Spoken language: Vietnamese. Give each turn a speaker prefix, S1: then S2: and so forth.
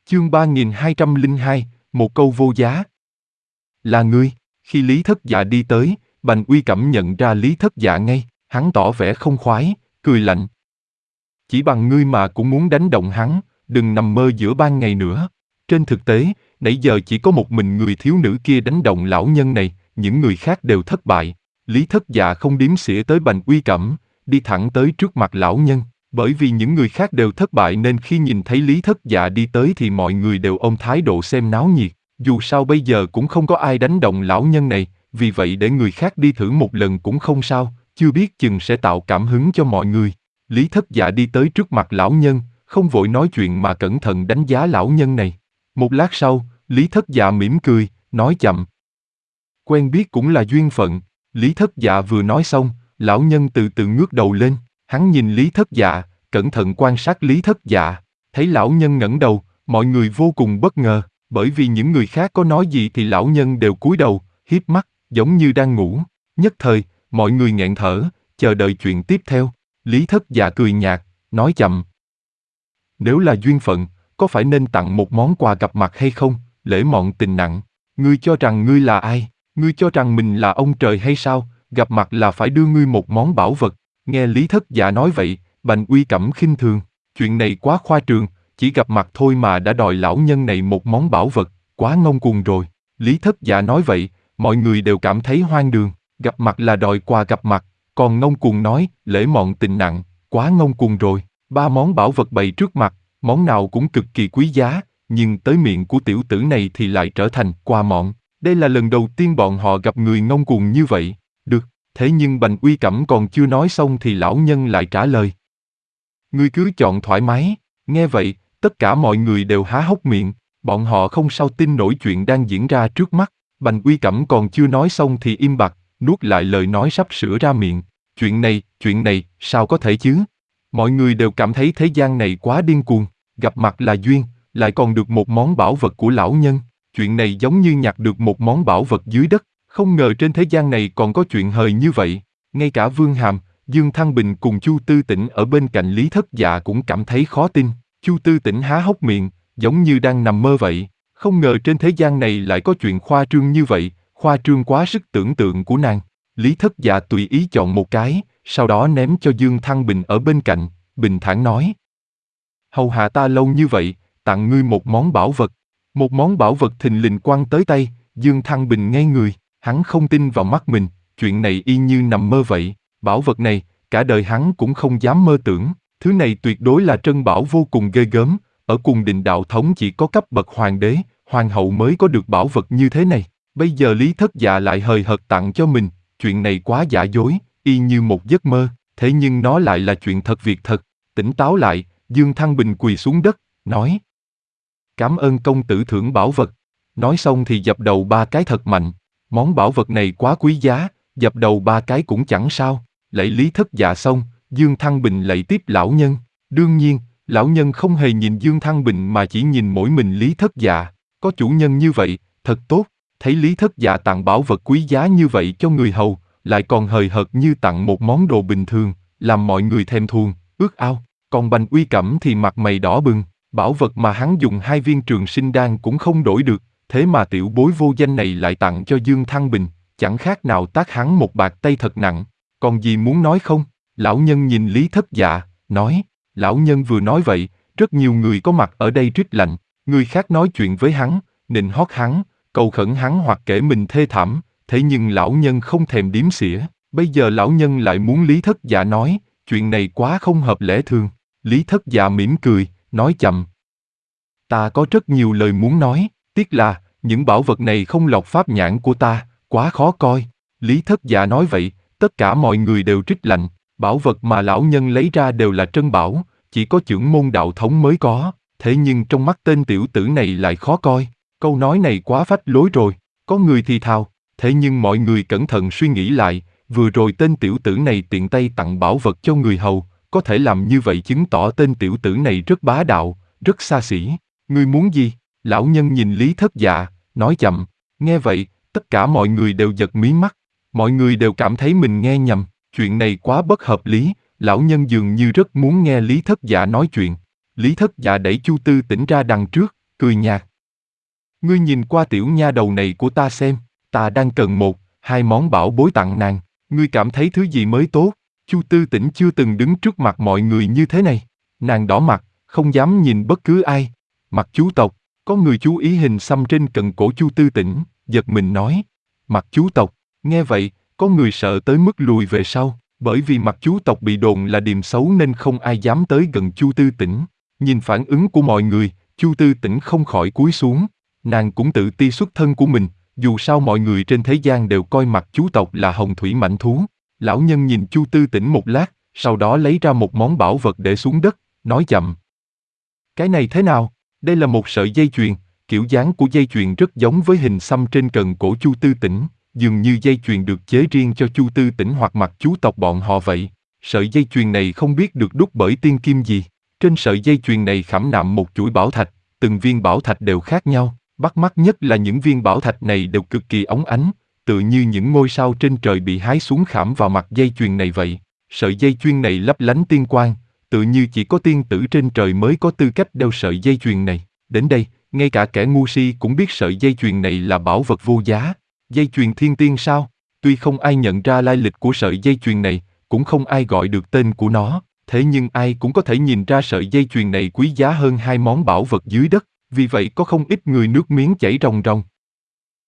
S1: Chương 3202, một câu vô giá. Là ngươi. Khi Lý Thất Dạ đi tới, Bành Uy Cẩm nhận ra Lý Thất Dạ ngay, hắn tỏ vẻ không khoái, cười lạnh. Chỉ bằng ngươi mà cũng muốn đánh động hắn, đừng nằm mơ giữa ban ngày nữa. Trên thực tế, nãy giờ chỉ có một mình người thiếu nữ kia đánh động lão nhân này, những người khác đều thất bại. Lý Thất Dạ không đếm xỉa tới Bành Uy Cẩm, đi thẳng tới trước mặt lão nhân. Bởi vì những người khác đều thất bại nên khi nhìn thấy Lý Thất Dạ đi tới thì mọi người đều ôm thái độ xem náo nhiệt. Dù sao bây giờ cũng không có ai đánh động lão nhân này, vì vậy để người khác đi thử một lần cũng không sao, chưa biết chừng sẽ tạo cảm hứng cho mọi người. Lý Thất Dạ đi tới trước mặt lão nhân, không vội nói chuyện mà cẩn thận đánh giá lão nhân này. Một lát sau, Lý Thất Dạ mỉm cười, nói chậm. Quen biết cũng là duyên phận. Lý Thất Dạ vừa nói xong, lão nhân từ từ ngước đầu lên. Hắn nhìn Lý Thất Dạ, cẩn thận quan sát Lý Thất Dạ, thấy lão nhân ngẩng đầu, mọi người vô cùng bất ngờ, bởi vì những người khác có nói gì thì lão nhân đều cúi đầu, hiếp mắt, giống như đang ngủ. Nhất thời, mọi người nghẹn thở, chờ đợi chuyện tiếp theo. Lý Thất Dạ cười nhạt, nói chậm. Nếu là duyên phận, có phải nên tặng một món quà gặp mặt hay không, lễ mọn tình nặng. Ngươi cho rằng ngươi là ai? Ngươi cho rằng mình là ông trời hay sao? Gặp mặt là phải đưa ngươi một món bảo vật. Nghe Lý Thất Dạ nói vậy, Bành Uy Cẩm khinh thường, chuyện này quá khoa trương, chỉ gặp mặt thôi mà đã đòi lão nhân này một món bảo vật, quá ngông cuồng rồi. Lý Thất Dạ nói vậy, mọi người đều cảm thấy hoang đường, gặp mặt là đòi quà gặp mặt, còn ngông cuồng nói, lễ mọn tình nặng, quá ngông cuồng rồi. 3 món bảo vật bày trước mặt, món nào cũng cực kỳ quý giá, nhưng tới miệng của tiểu tử này thì lại trở thành quà mọn. Đây là lần đầu tiên bọn họ gặp người ngông cuồng như vậy. Được. Thế nhưng Bành Uy Cẩm còn chưa nói xong thì lão nhân lại trả lời. Ngươi cứ chọn thoải mái. Nghe vậy, tất cả mọi người đều há hốc miệng, bọn họ không sao tin nổi chuyện đang diễn ra trước mắt. Bành Uy Cẩm còn chưa nói xong thì im bặt, nuốt lại lời nói sắp sửa ra miệng. Chuyện này, sao có thể chứ? Mọi người đều cảm thấy thế gian này quá điên cuồng, gặp mặt là duyên, lại còn được một món bảo vật của lão nhân. Chuyện này giống như nhặt được một món bảo vật dưới đất. Không ngờ trên thế gian này còn có chuyện hời như vậy. Ngay cả Vương Hàm, Dương Thăng Bình cùng Chu Tư Tĩnh ở bên cạnh Lý Thất Dạ cũng cảm thấy khó tin. Chu Tư Tĩnh há hốc miệng, giống như đang nằm mơ vậy. Không ngờ trên thế gian này lại có chuyện khoa trương như vậy, khoa trương quá sức tưởng tượng của nàng. Lý Thất Dạ tùy ý chọn một cái, sau đó ném cho Dương Thăng Bình ở bên cạnh, bình thản nói. Hầu hạ ta lâu như vậy, tặng ngươi một món bảo vật. Một món bảo vật thình lình quăng tới tay, Dương Thăng Bình ngây người. Hắn không tin vào mắt mình, chuyện này y như nằm mơ vậy. Bảo vật này, cả đời hắn cũng không dám mơ tưởng. Thứ này tuyệt đối là trân bảo vô cùng ghê gớm. Ở cung đình đạo thống chỉ có cấp bậc hoàng đế, hoàng hậu mới có được bảo vật như thế này. Bây giờ Lý Thất Dạ lại hời hợt tặng cho mình. Chuyện này quá giả dối, y như một giấc mơ. Thế nhưng nó lại là chuyện thật việc thật. Tỉnh táo lại, Dương Thăng Bình quỳ xuống đất, nói. Cảm ơn công tử thưởng bảo vật. Nói xong thì dập đầu 3 cái thật mạnh. Món bảo vật này quá quý giá, dập đầu 3 cái cũng chẳng sao. Lạy Lý Thất Dạ xong, Dương Thăng Bình lạy tiếp lão nhân. Đương nhiên, lão nhân không hề nhìn Dương Thăng Bình mà chỉ nhìn mỗi mình Lý Thất Dạ. Có chủ nhân như vậy, thật tốt. Thấy Lý Thất Dạ tặng bảo vật quý giá như vậy cho người hầu, lại còn hời hợt như tặng một món đồ bình thường, làm mọi người thèm thuồng, ước ao. Còn Bành Uy Cẩm thì mặt mày đỏ bừng, bảo vật mà hắn dùng 2 viên trường sinh đan cũng không đổi được. Thế mà tiểu bối vô danh này lại tặng cho Dương Thăng Bình, chẳng khác nào tát hắn một bạt tay thật nặng. Còn gì muốn nói không? Lão nhân nhìn Lý Thất Dạ, nói. Lão nhân vừa nói vậy, rất nhiều người có mặt ở đây rít lạnh. Người khác nói chuyện với hắn, nịnh hót hắn, cầu khẩn hắn hoặc kể mình thê thảm. Thế nhưng lão nhân không thèm đếm xỉa. Bây giờ lão nhân lại muốn Lý Thất Dạ nói, chuyện này quá không hợp lẽ thường. Lý Thất Dạ mỉm cười, nói chậm. Ta có rất nhiều lời muốn nói. Tiếc là, những bảo vật này không lọt pháp nhãn của ta, quá khó coi. Lý Thất Dạ nói vậy, tất cả mọi người đều trích lạnh. Bảo vật mà lão nhân lấy ra đều là trân bảo, chỉ có chưởng môn đạo thống mới có. Thế nhưng trong mắt tên tiểu tử này lại khó coi. Câu nói này quá phách lối rồi. Có người thì thào. Thế nhưng mọi người cẩn thận suy nghĩ lại, vừa rồi tên tiểu tử này tiện tay tặng bảo vật cho người hầu, có thể làm như vậy chứng tỏ tên tiểu tử này rất bá đạo, rất xa xỉ. Ngươi muốn gì? Lão nhân nhìn Lý Thất Dạ, nói chậm. Nghe vậy, tất cả mọi người đều giật mí mắt. Mọi người đều cảm thấy mình nghe nhầm. Chuyện này quá bất hợp lý. Lão nhân dường như rất muốn nghe Lý Thất Dạ nói chuyện. Lý Thất Dạ đẩy Chu Tư Tĩnh ra đằng trước, cười nhạt. Ngươi nhìn qua tiểu nha đầu này của ta xem, ta đang cần một, hai món bảo bối tặng nàng, ngươi cảm thấy thứ gì mới tốt? Chu Tư Tĩnh chưa từng đứng trước mặt mọi người như thế này. Nàng đỏ mặt, không dám nhìn bất cứ ai. Mặc Chú Tộc, có người chú ý hình xăm trên cận cổ Chu Tư Tĩnh, giật mình nói. Mặc Chú Tộc, nghe vậy, có người sợ tới mức lùi về sau, bởi vì Mặc Chú Tộc bị đồn là điềm xấu nên không ai dám tới gần Chu Tư Tĩnh. Nhìn phản ứng của mọi người, Chu Tư Tĩnh không khỏi cúi xuống. Nàng cũng tự ti xuất thân của mình, dù sao mọi người trên thế gian đều coi Mặc Chú Tộc là hồng thủy mãnh thú. Lão nhân nhìn Chu Tư Tĩnh một lát, sau đó lấy ra một món bảo vật để xuống đất, nói chậm. Cái này thế nào? Đây là một sợi dây chuyền, kiểu dáng của dây chuyền rất giống với hình xăm trên cần cổ Chu Tư Tĩnh, dường như dây chuyền được chế riêng cho Chu Tư Tĩnh hoặc Mặc Chú Tộc bọn họ vậy. Sợi dây chuyền này không biết được đúc bởi tiên kim gì. Trên sợi dây chuyền này khảm nạm một chuỗi bảo thạch, từng viên bảo thạch đều khác nhau, bắt mắt nhất là những viên bảo thạch này đều cực kỳ óng ánh, tựa như những ngôi sao trên trời bị hái xuống khảm vào mặt dây chuyền này vậy. Sợi dây chuyền này lấp lánh tiên quang, tựa như chỉ có tiên tử trên trời mới có tư cách đeo sợi dây chuyền này. Đến đây, ngay cả kẻ ngu si cũng biết sợi dây chuyền này là bảo vật vô giá. Dây chuyền thiên tiên sao? Tuy không ai nhận ra lai lịch của sợi dây chuyền này, cũng không ai gọi được tên của nó, thế nhưng ai cũng có thể nhìn ra sợi dây chuyền này quý giá hơn hai món bảo vật dưới đất, vì vậy có không ít người nước miếng chảy ròng ròng.